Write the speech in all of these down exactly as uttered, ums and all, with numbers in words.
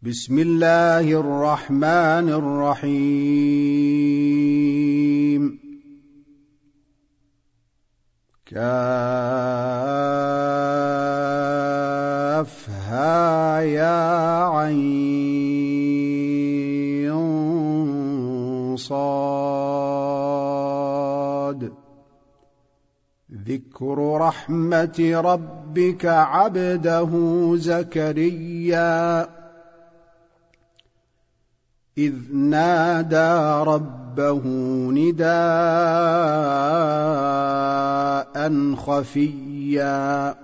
بسم الله الرحمن الرحيم. كافها يا عين صاد. ذكر رحمة ربك عبده زكريا إذ نادى ربه نداء خفيا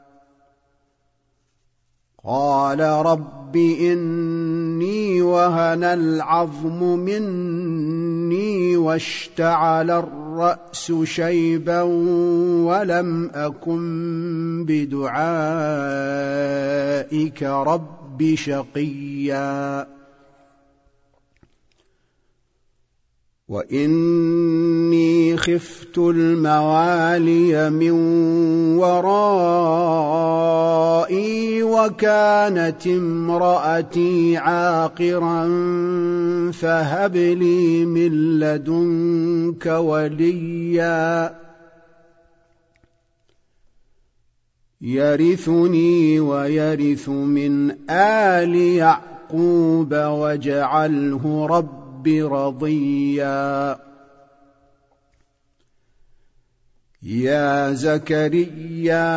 قال رب إني وهن العظم مني واشتعل الرأس شيبا ولم أكن بدعائك رب شقيا وإني خفت الموالي من ورائي وكانت امرأتي عاقرا فهب لي من لدنك وليا يرثني ويرث من آل يعقوب واجعله رب رضيا. يا زكريا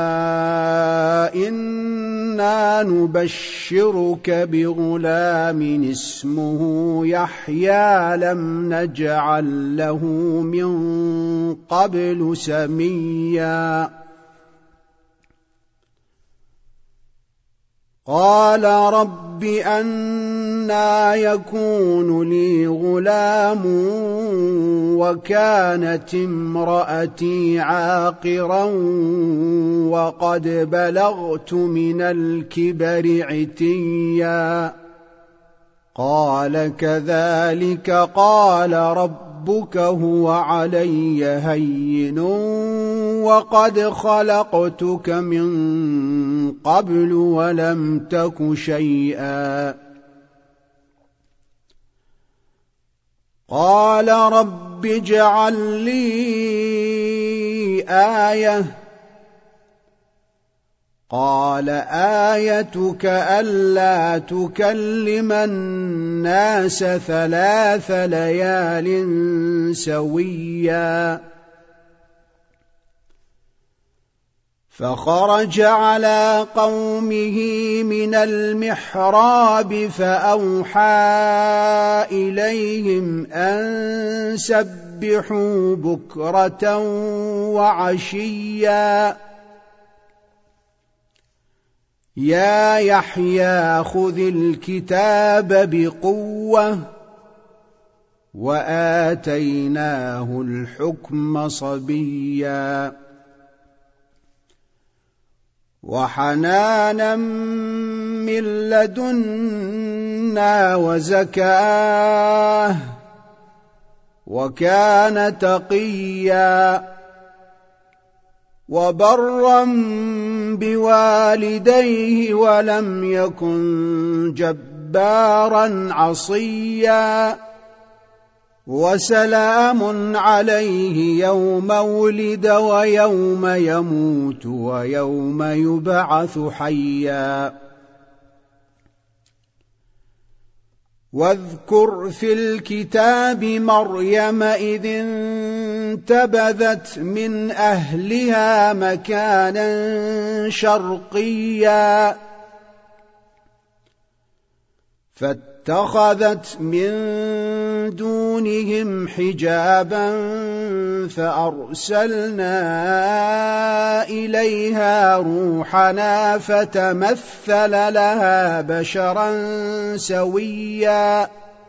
إنا نبشرك بغلام اسمه يحيى لم نجعل له من قبل سميا قال رب أنى يكون لي غلام وكانت امرأتي عاقرا وقد بلغت من الكبر عتيا قال كذلك قال ربك هو علي هين وقد خلقتك من قبل ولم تك شيئا قال رب اجعل لي آية قال آيتك ألا تكلم الناس ثلاث ليال سويا فخرج على قومه من المحراب فأوحى إليهم أن سبحوا بكرة وعشيا يا يحيى خذ الكتاب بقوة وآتيناه الحكم صبيا وحنانا من لدنا وزكاه وكان تقيا وبرا بوالديه ولم يكن جبارا عصيا وسلام عليه يوم ولد ويوم يموت ويوم يبعث حيا واذكر في الكتاب مريم إذ انتبذت من أهلها مكانا شرقيا فاتخذت من دونهم حجابا فأرسلنا إليها روحنا فتمثل لها بشرا سويا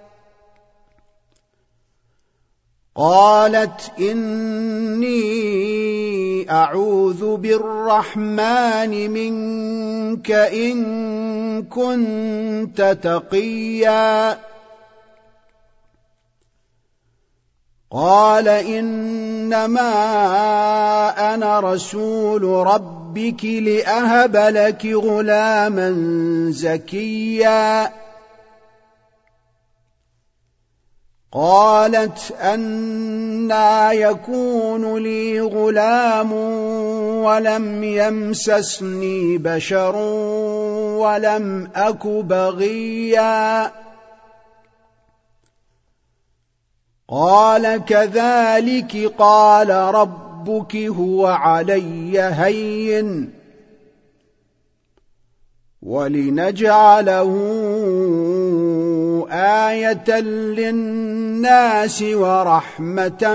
قالت إني أعوذ بالرحمن منك إن كنت تقيا قال إنما أنا رسول رب ربك لأهب لك غلاما زكيا قالت أنى يكون لي غلام ولم يمسسني بشر ولم أك بغيا قال كذلك قال ربك هو علي هين ولنجعله آية للناس ورحمة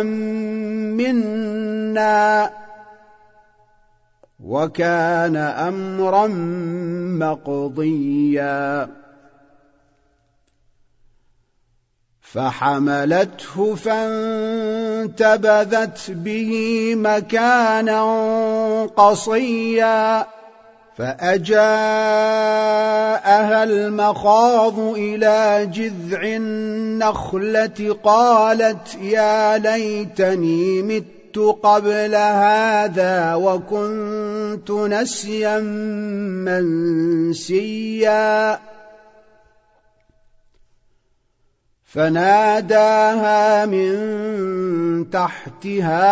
منا وكان أمرا مقضيا فحملته فانتبذت به مكانا قصيا فأجاءها المخاض إلى جذع النخلة قالت يا ليتني مت قبل هذا وكنت نسيا منسيا فناداها من تحتها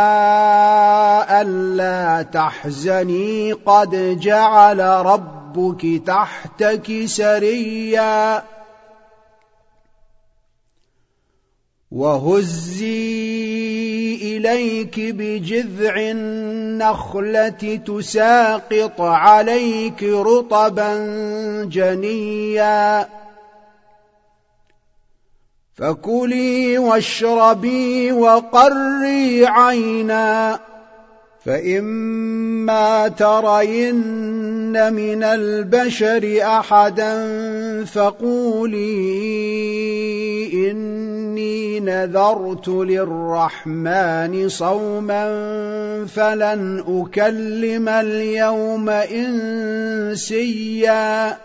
ألا تحزني قد جعل ربك تحتك سريا وهزي إليك بجذع النخلة تساقط عليك رطبا جنيا فكلي واشربي وقري عينا فإما ترين من البشر أحدا فقولي إني نذرت للرحمن صوما فلن أكلم اليوم إنسيا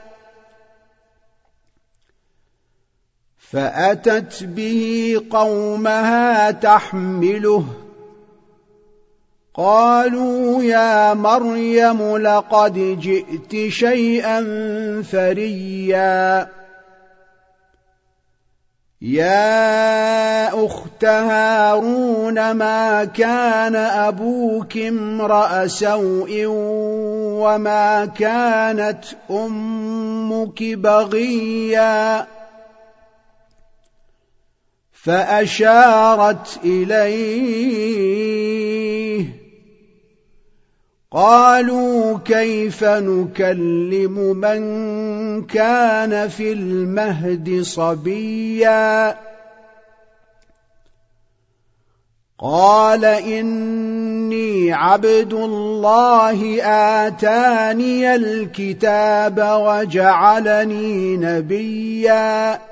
فأتت به قومها تحمله قالوا يا مريم لقد جئت شيئا فريا يا أخت هارون ما كان أبوك امرأ سوء وما كانت أمك بغيا فأشارت إليه قالوا كيف نكلم من كان في المهد صبيا قال إني عبد الله آتاني الكتاب وجعلني نبيا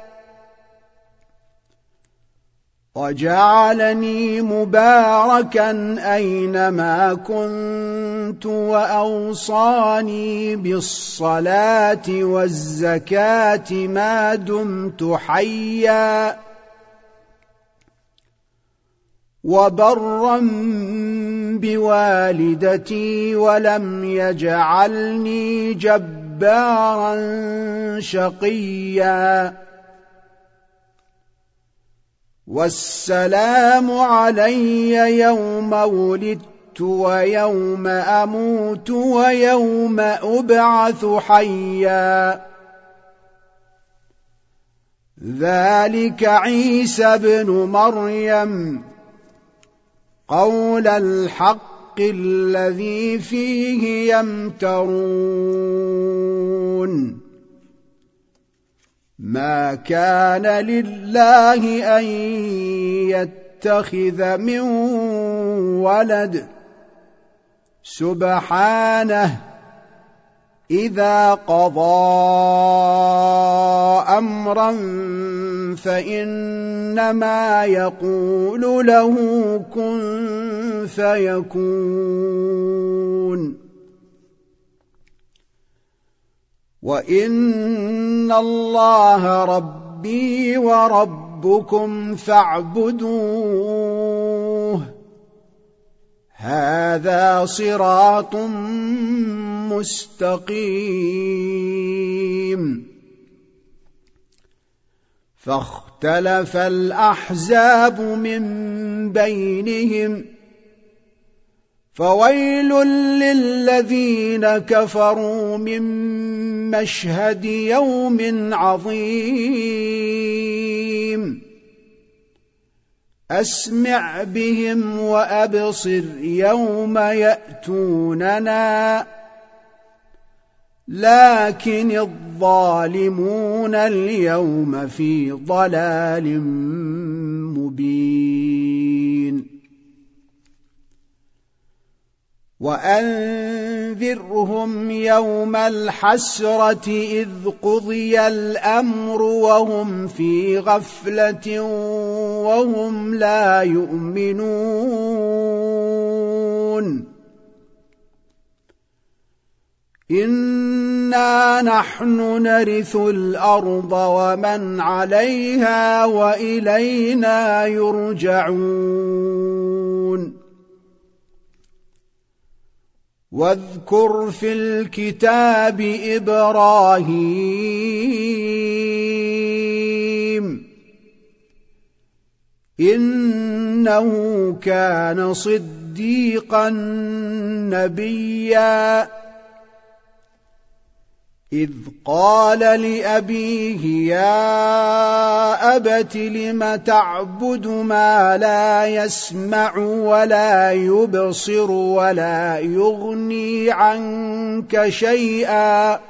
وجعلني مباركا أينما كنت وأوصاني بالصلاة والزكاة ما دمت حيا وبرا بوالدتي ولم يجعلني جبارا شقيا والسلام علي يوم ولدت ويوم أموت ويوم أبعث حيا ذلك عيسى بن مريم قول الحق الذي فيه يمترون ما كان لله أن يتخذ من ولد سبحانه إذا قضى أمرا فإنما يقول له كن فيكون وإن الله ربي وربكم فاعبدوه هذا صراط مستقيم. فاختلف الأحزاب من بينهم فويل للذين كفروا من مشهد يوم عظيم. أسمع بهم وأبصر يوم يأتوننا لكن الظالمون اليوم في ضلال مبين. وأنذرهم يوم الحسرة إذ قضي الأمر وهم في غفلة وهم لا يؤمنون. إنا نحن نرث الأرض ومن عليها وإلينا يرجعون. واذكر في الكتاب إبراهيم إنه كان صديقا نبيا إذ قال لأبيه يا أبت لم تعبد ما لا يسمع ولا يبصر ولا يغني عنك شيئا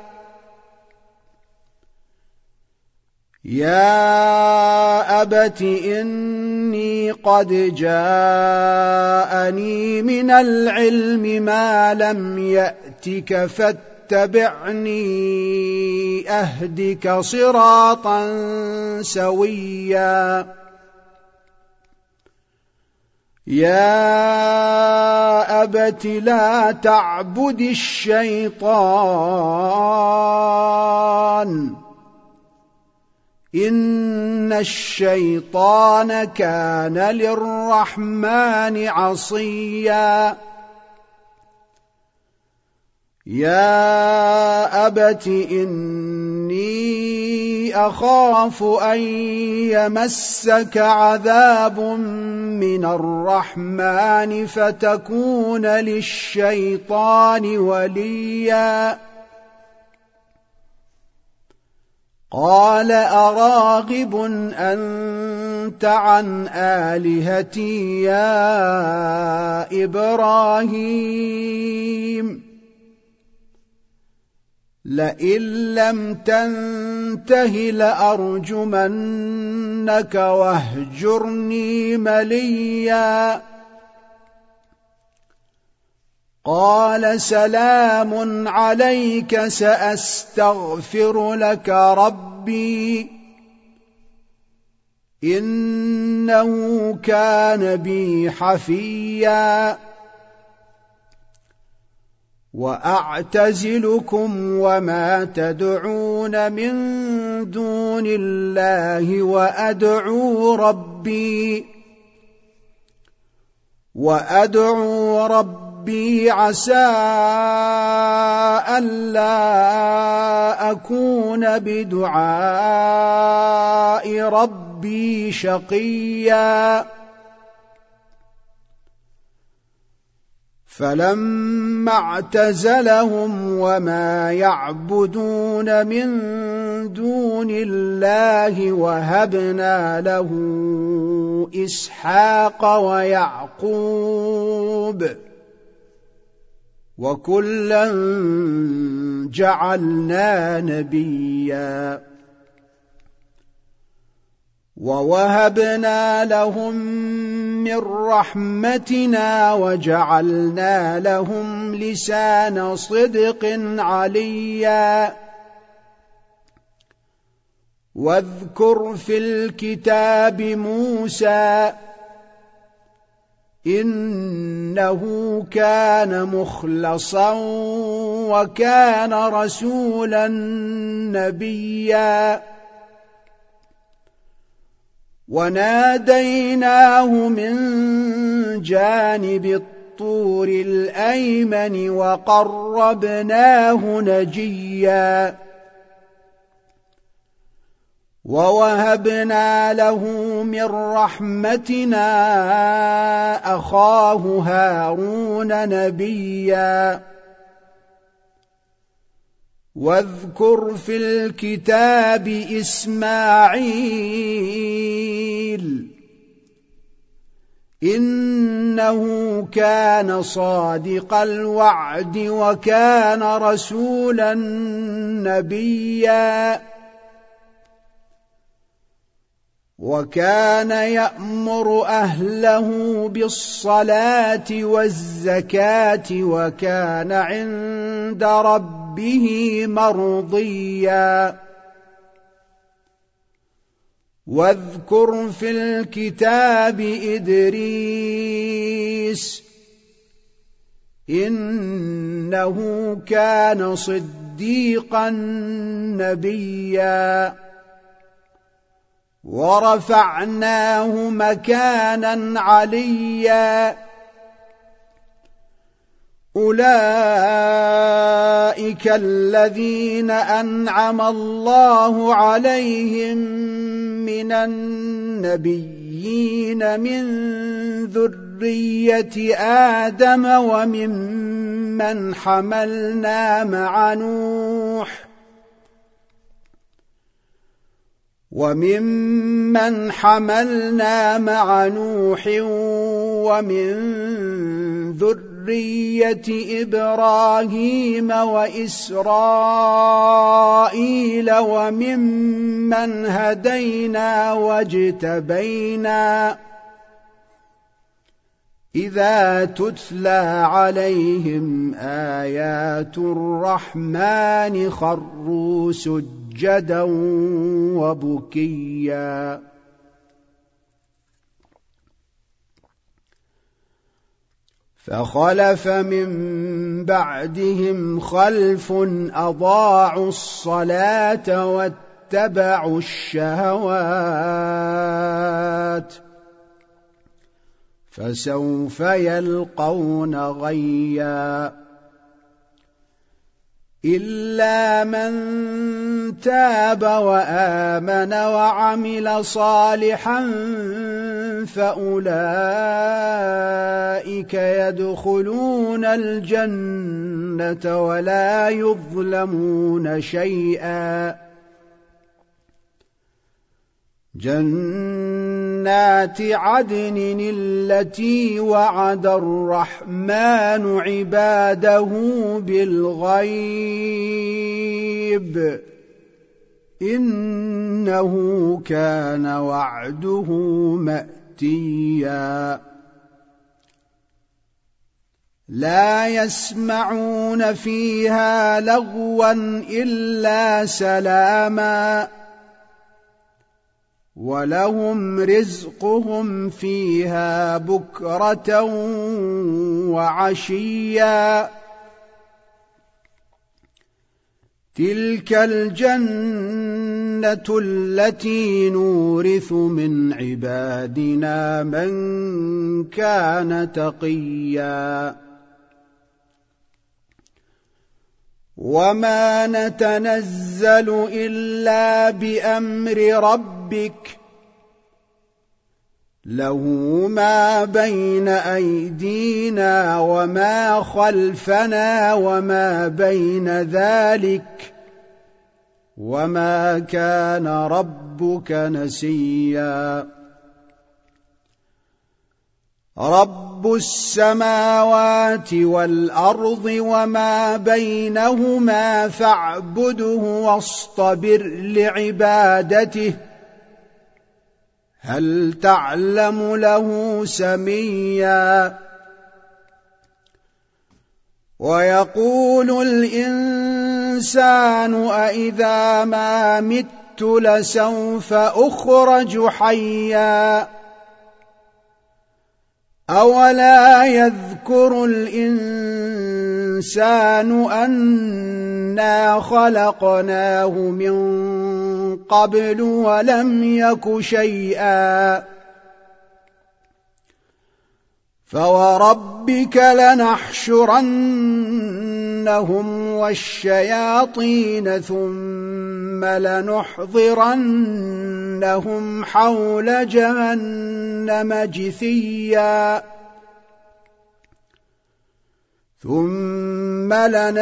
يا أبت إني قد جاءني من العلم ما لم يأتك فاتبعني اتبعني أهدك صراطا سويا. يا أبت لا تعبد الشيطان إن الشيطان كان للرحمن عصيا. يا أبت إني أخاف أن يمسك عذاب من الرحمن فتكون للشيطان وليا. قال أراغب أنت عن آلهتي يا إبراهيم لئن لم تنته لأرجمنك واهجرني مليا. قال سلام عليك سأستغفر لك ربي إنه كان بي حفيا. وأعتزلكم وما تدعون من دون الله وأدعو ربي وأدعو ربي عسى ألا أكون بدعاء ربي شقيا. فلما اعتزلهم وما يعبدون من دون الله وهبنا له إسحاق ويعقوب وكلا جعلنا نبيا ووهبنا لهم من رحمتنا وجعلنا لهم لسان صدق عليا. واذكر في الكتاب موسى إنه كان مخلصا وكان رسولا نبيا. وناديناه من جانب بالطور الأيمن وقربناه نجيا ووهبنا له من رحمتنا أخاه هارون نبيا واذكر في الكتاب إسماعيل إنه كان صادق الوعد وكان رسولا نبيا وكان يأمر أهله بالصلاة والزكاة وكان عند ربه مرضيا واذكر في الكتاب إدريس إنه كان صديقا نبيا ورفعناه مكانا عليا أولئك الذين أنعم الله عليهم من النبيين من ذرية آدم وممن حملنا مع نوح وممن حملنا مع نوح ومن ذرية إبراهيم وإسرائيل وممن هدينا واجتبينا إذا تتلى عليهم آيات الرحمن خروا سجدا وبكيا فخلف من بعدهم خلف أضاعوا الصلاة واتبعوا الشهوات فسوف يلقون غيا إلا من تاب وآمن وعمل صالحا فأولئك يدخلون الجنة ولا يظلمون شيئا جنات عدن التي وعد الرحمن عباده بالغيب إنه كان وعده مأتيا لا يسمعون فيها لغوا إلا سلاما ولهم رزقهم فيها بكرة وعشيا تلك الجنة التي نورث من عبادنا من كان تقيا وما نتنزل إلا بأمر ربك له ما بين أيدينا وما خلفنا وما بين ذلك وما كان ربك نسيا رب السماوات والأرض وما بينهما فاعبده واصطبر لعبادته هل تعلم له سميا ويقول الإنسان أإذا ما مت لسوف أخرج حيا أولا يذكر الإنسان أنا خلقناه من قبل ولم يك شيئا فوربك لنحشرنهم والشياطين ثم لنحضرنهم حول جهنم جثيا ثم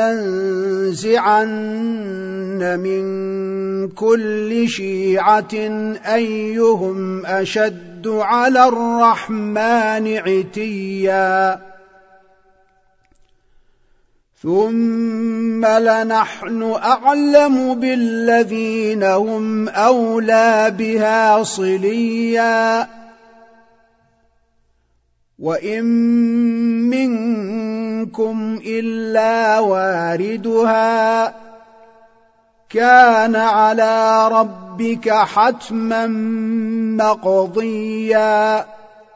لننزعن من كل شيعة أيهم أشد على الرحمن عتيا ثم لنحن أعلم بالذين هم أولى بها صليا وإن منكم إلا واردها كان على ربك حتما مقضيا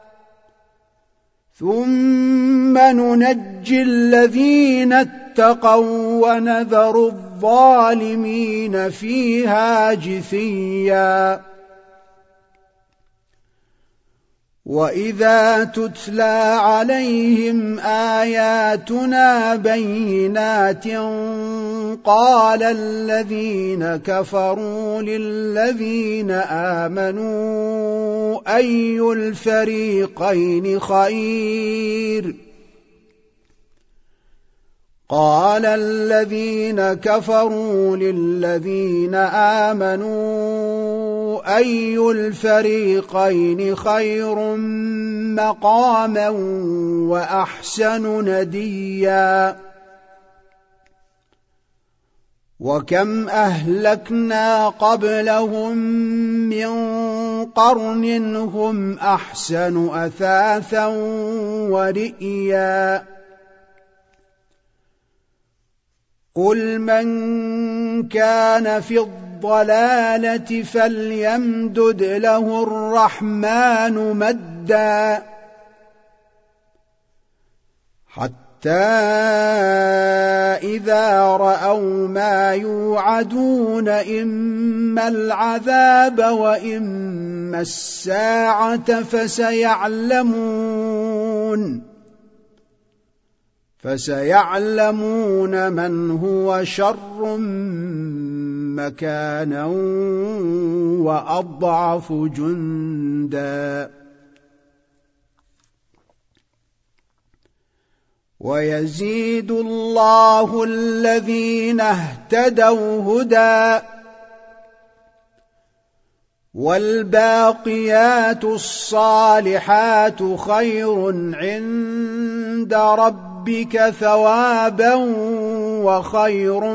ثم ننجي الذين اتقوا ونذر الظالمين فيها جثيا وإذا تتلى عليهم آياتنا بينات قال الذين كفروا للذين آمنوا أي الفريقين خير قال الذين كفروا للذين آمنوا أي الفريقين خير مقاما وأحسن نديا وكم أهلكنا قبلهم من قرن هم أحسن أثاثا ورئيا قل من كان في الضلالة فليمدد له الرحمن مدا حتى إذا رأوا ما يوعدون إما العذاب وإما الساعة فسيعلمون فسيعلمون من هو شر مكانا وأضعف جندا ويزيد الله الذين اهتدوا هدى والباقيات الصالحات خير عند ربك ثوابا وخير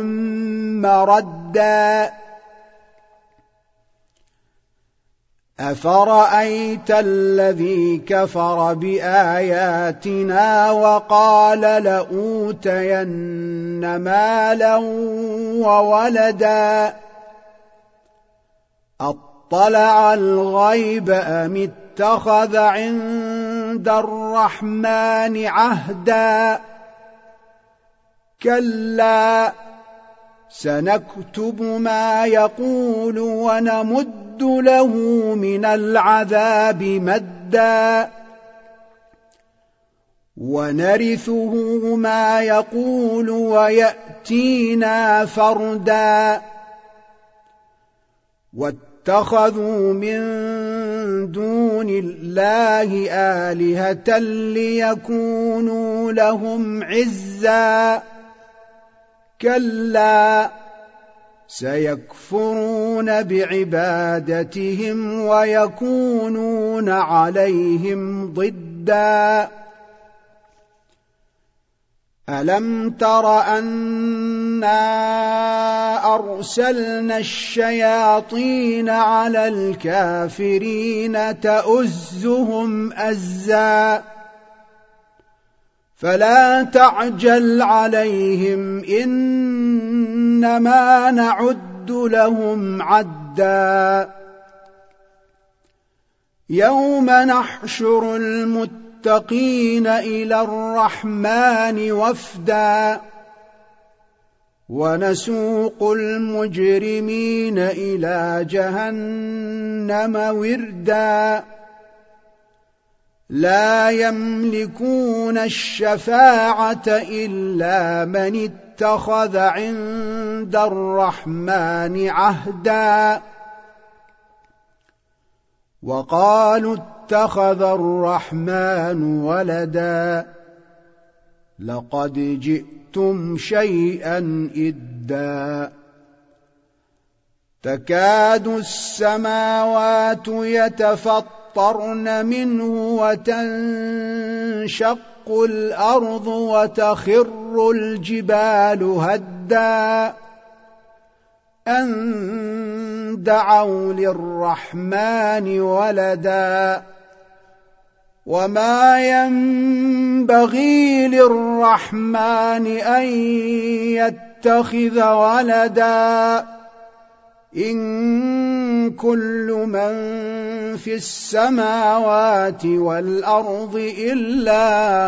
مردا أفرأيت الذي كفر بآياتنا وقال لأوتين مالا وولدا أطلع الغيب أم اتخذ عند الرحمن عهدا كلا سنكتب ما يقول ونمد له من العذاب مدا ونرثه ما يقول ويأتينا فردا واتخذوا من دون الله آلهة ليكونوا لهم عزا كلا سيكفرون بعبادتهم ويكونون عليهم ضدا ألم تر أنا أرسلنا الشياطين على الكافرين تؤزهم أزا فلا تعجل عليهم إنما نعد لهم عدا يوم نحشر المتقين إلى الرحمن وفدا ونسوق المجرمين إلى جهنم وردا لا يملكون الشفاعة إلا من اتخذ عند الرحمن عهدا وقالوا اتخذ الرحمن ولدا لقد جئتم شيئا إدا تكاد السماوات يتفطرن منه وتنشق الأرض وتخر الجبال هدا أن دعوا للرحمن ولدا وما ينبغي للرحمن أن يتخذ ولدا إن كل من في السماوات والأرض إلا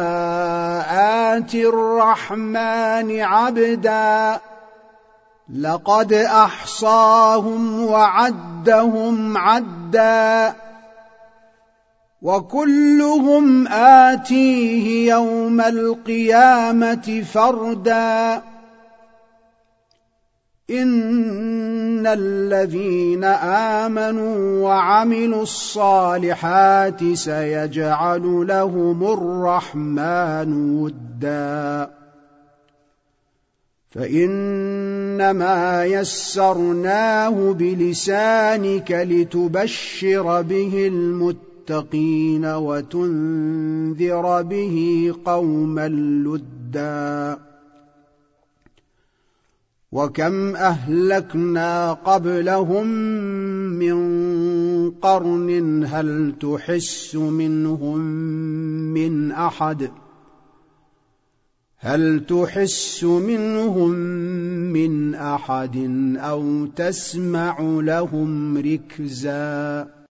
آتي الرحمن عبدا لقد أحصاهم وعدهم عدا وكلهم آتيه يوم القيامة فردا إن الذين آمنوا وعملوا الصالحات سيجعل لهم الرحمن ودا فإنما يسرناه بلسانك لتبشر به المتقين وتنذر به قوما لدا وكم أهلكنا قبلهم من قرن هل تحس منهم من أحد هل تحس منهم من أحد أو تسمع لهم ركزا